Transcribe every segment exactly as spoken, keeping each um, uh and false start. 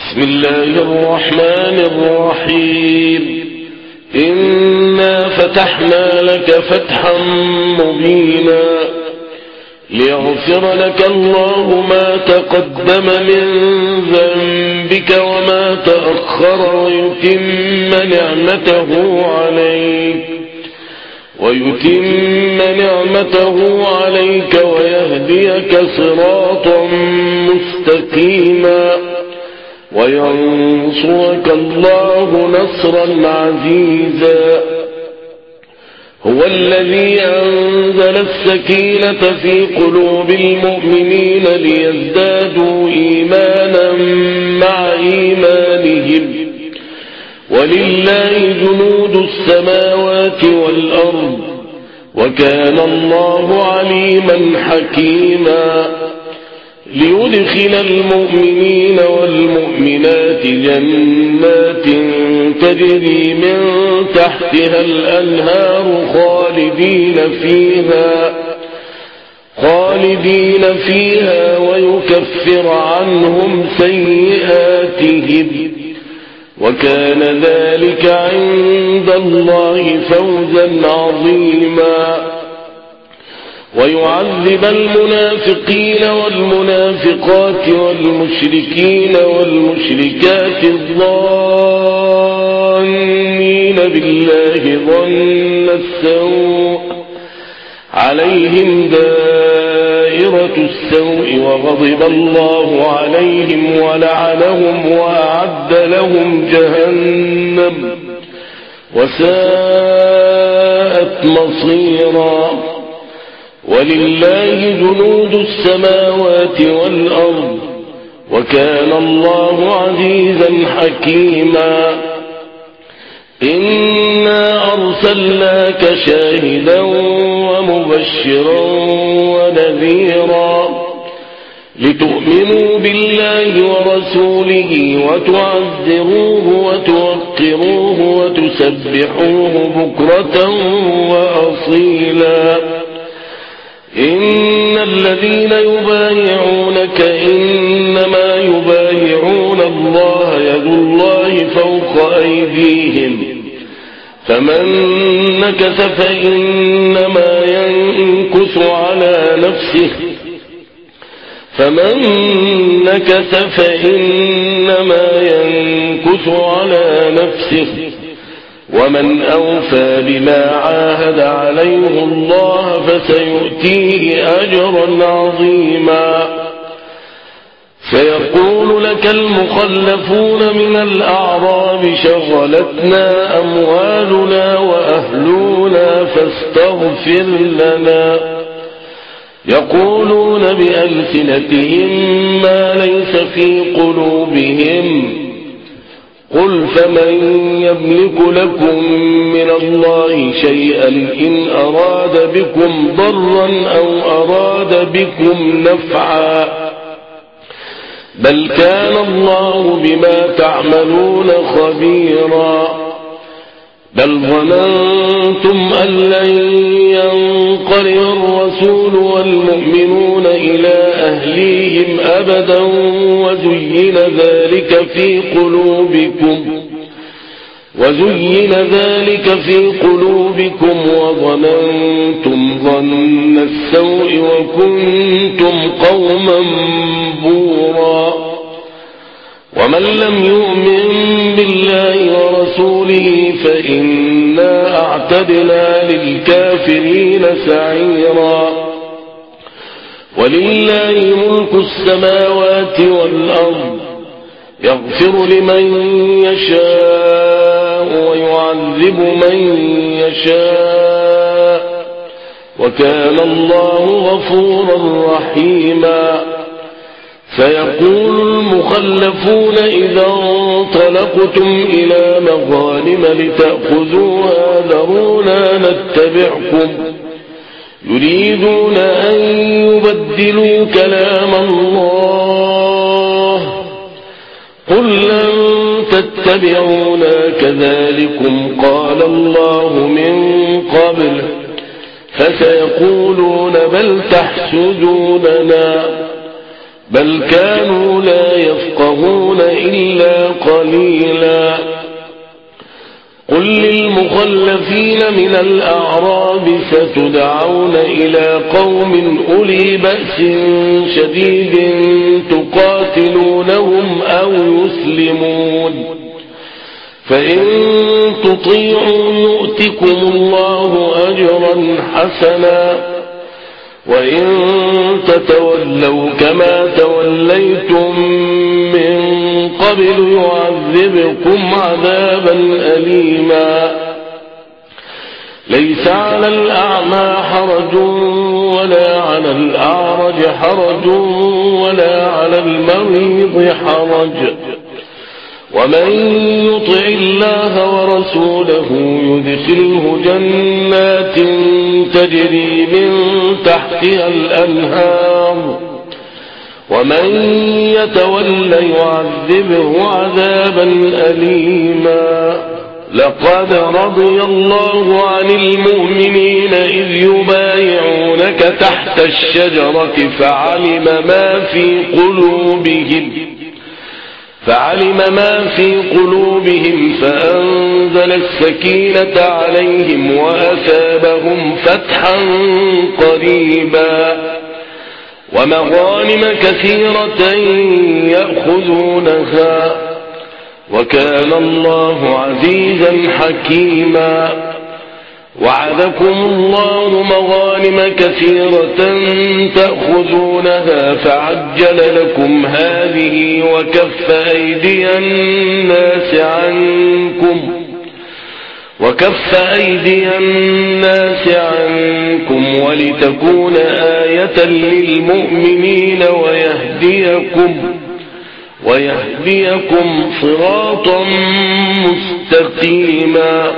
بسم الله الرحمن الرحيم إنا فتحنا لك فتحا مبينا ليغفر لك الله ما تقدم من ذنبك وما تأخر ويتم نعمته عليك ويتم نعمته عليك ويهديك صراطا مستقيما وينصرك الله نصرا عزيزا. هو الذي أنزل السكينة في قلوب المؤمنين ليزدادوا إيمانا مع إيمانهم ولله جنود السماوات والأرض وكان الله عليما حكيما. ليدخل المؤمنين والمؤمنات جنات تجري من تحتها الأنهار خالدين فيها خالدين فيها ويكفر عنهم سيئاتهم وكان ذلك عند الله فوزا عظيما. ويعذب المنافقين والمنافقات والمشركين والمشركات الظانين بالله ظن السوء عليهم دائرة السوء وغضب الله عليهم ولعنهم وأعد لهم جهنم وساءت مصيرا. ولله جنود السماوات والأرض وكان الله عزيزا حكيما. إنا أرسلناك شاهدا ومبشرا ونذيرا لتؤمنوا بالله ورسوله وتعزروه وتوقروه وتسبحوه بكرة وأصيلا. إن الذين يبايعونك إنما يبايعون الله يد الله فوق أيديهم فمن نكث فإنما ينكث على نفسه فمن نكث فإنما ينكث على نفسه ومن أوفى بما عاهد عليه الله فسيؤتيه أجرا عظيما. سيقول لك المخلفون من الأعراب شغلتنا أموالنا وأهلنا فاستغفر لنا يقولون بألسنتهم ما ليس في قلوبهم قل فمن يملك لكم من الله شيئا إن أراد بكم ضرا أو أراد بكم نفعا بل كان الله بما تعملون خبيرا. بل ظننتم أن لن ينقلب الرسول والمؤمنون إلى أهليهم أبدا وزين ذلك في قلوبكم وزين ذلك في قلوبكم وظننتم ظن السوء وكنتم قوما بورا. ومن لم يؤمن بالله ورسوله فإنا أعتدنا للكافرين سعيرا. ولله ملك السماوات والأرض يغفر لمن يشاء ويعذب من يشاء وكان الله غفورا رحيما. سيقول المخلفون إذا انطلقتم إلى مغانم لتأخذوها ذرونا نتبعكم يريدون أن يبدلوا كلام الله قل لن تتبعونا كذلكم قال الله من قبل فسيقولون بل تحسدوننا بل كانوا لا يفقهون إلا قليلا قل للمخلفين من الأعراب ستدعون إلى قوم أولي بأس شديد تقاتلونهم أو يسلمون فإن تطيعوا يؤتكم الله أجرا حسنا وإن تتولوا كما توليتم من قبل يعذبكم عذابا أليما ليس على الأعمى حرج ولا على الأعرج حرج ولا على المريض حرج ومن يطع الله ورسوله يدخله جنات تجري من تحتها الأنهار ومن يتول يعذبه عذابا أليما لقد رضي الله عن المؤمنين إذ يبايعونك تحت الشجرة فعلم ما في قلوبهم فعلم ما في قلوبهم فأنزل السكينة عليهم وأثابهم فتحا قريبا ومغانم كثيرة يأخذونها وكان الله عزيزا حكيما وعدكم الله مغانم كثيرة تأخذونها فعجل لكم هذه وكف أيدي الناس عنكم وكف أيدي الناس عنكم ولتكون آية للمؤمنين ويهديكم ويهديكم صراطا مستقيما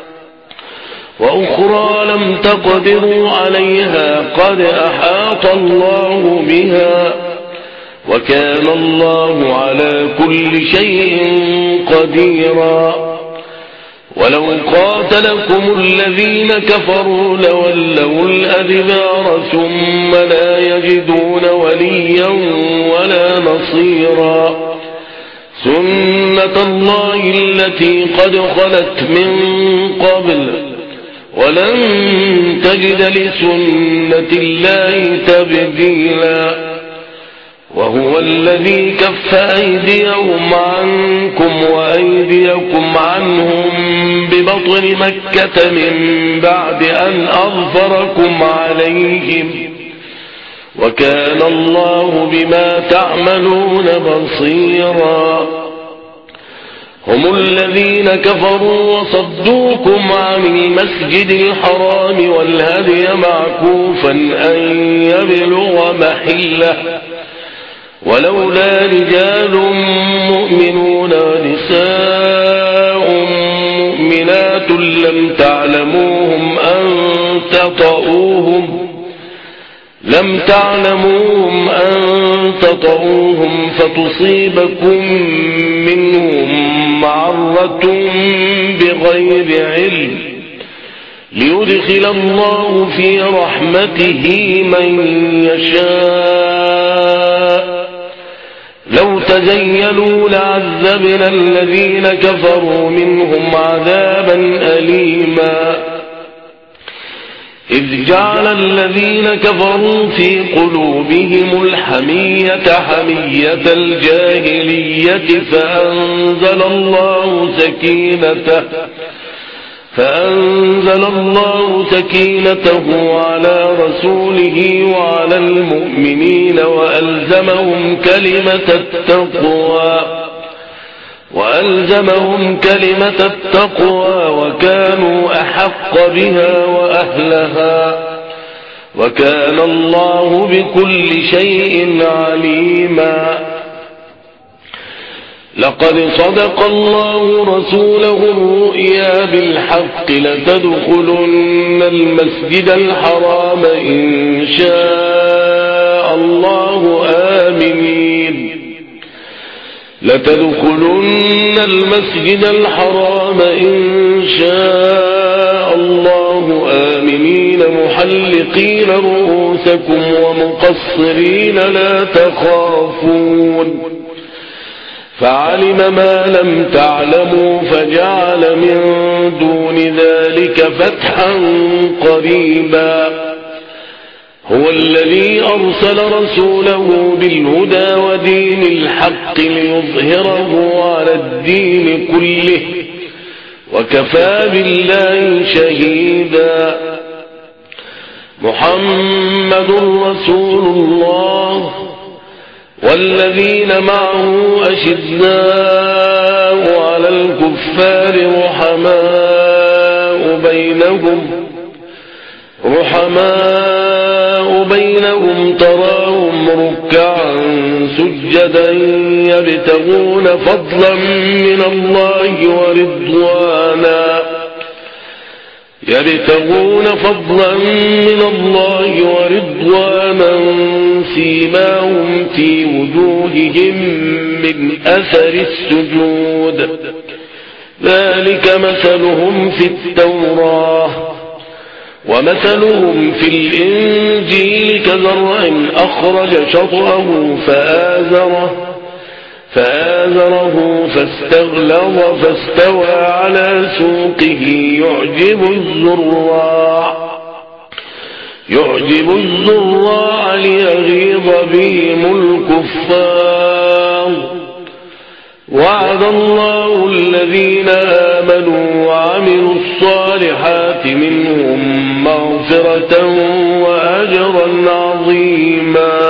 وأخرى لم تقدروا عليها قد أحاط الله بها وكان الله على كل شيء قديرا ولو قاتلكم الذين كفروا لولوا الأدبار ثم لا يجدون وليا ولا نصيرا سنة الله التي قد خلت من قبل ولن تجد لسنة الله تبديلا وهو الذي كف أيديهم عنكم وأيديكم عنهم ببطن مكة من بعد أن أظفركم عليهم وكان الله بما تعملون بصيرا هم الذين كفروا وصدوكم عن المسجد الحرام والهدي معكوفا أن يبلغ محله ولولا رجال مؤمنون ونساء مؤمنات لم تعلموهم أن تطؤوهم لم تعلموهم أن تطؤوهم فتصيبكم منهم معرة بغير علم ليدخل الله في رحمته من يشاء لو تزيلوا لعذبنا الذين كفروا منهم عذابا أليما إذ جعل الذين كفروا في قلوبهم الحمية حمية الجاهلية فأنزل الله سكينته فأنزل الله سكينته على رسوله وعلى المؤمنين وألزمهم كلمة التقوى وألزمهم كلمة التقوى وكانوا أحق بها وأهلها وكان الله بكل شيء عليما لقد صدق الله رسوله الرؤيا بالحق لتدخلن المسجد الحرام إن شاء الله آمنين لتدخلن المسجد الحرام إن شاء الله آمنين محلقين رؤوسكم ومقصرين لا تخافون فعلم ما لم تعلموا فجعل من دون ذلك فتحا قريبا هو الذي أرسل رسوله بالهدى ودين الحق ليظهره على الدين كله وكفى بالله شهيدا محمد رسول الله والذين معه أشداء على الكفار رحماء بينهم رحماء بينهم تراهم ركعا سجدا يبتغون فضلا من الله ورضوانا يبتغون فضلا من الله ورضوانا سيماهم في وجوههم من أثر السجود ذلك مثلهم في التوراة ومثلهم في الإنجيل كزرع أخرج شطأه فآزره فآزره فاستغلظ فاستوى على سوقه يعجب الزراع يعجب الزراع ليغيظ بهم الكفار وعد الله الذين آمنوا وعملوا الصالحات منهم مغفرة وأجرا عظيما